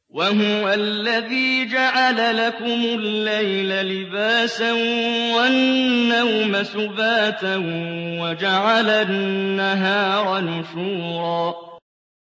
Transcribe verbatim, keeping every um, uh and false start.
وَهُوَ الَّذِي جَعَلَ لَكُمُ اللَّيْلَ لِبَاسًا وَالنَّوْمَ سُبَاتًا وَجَعَلَ النَّهَارَ نُشُورًا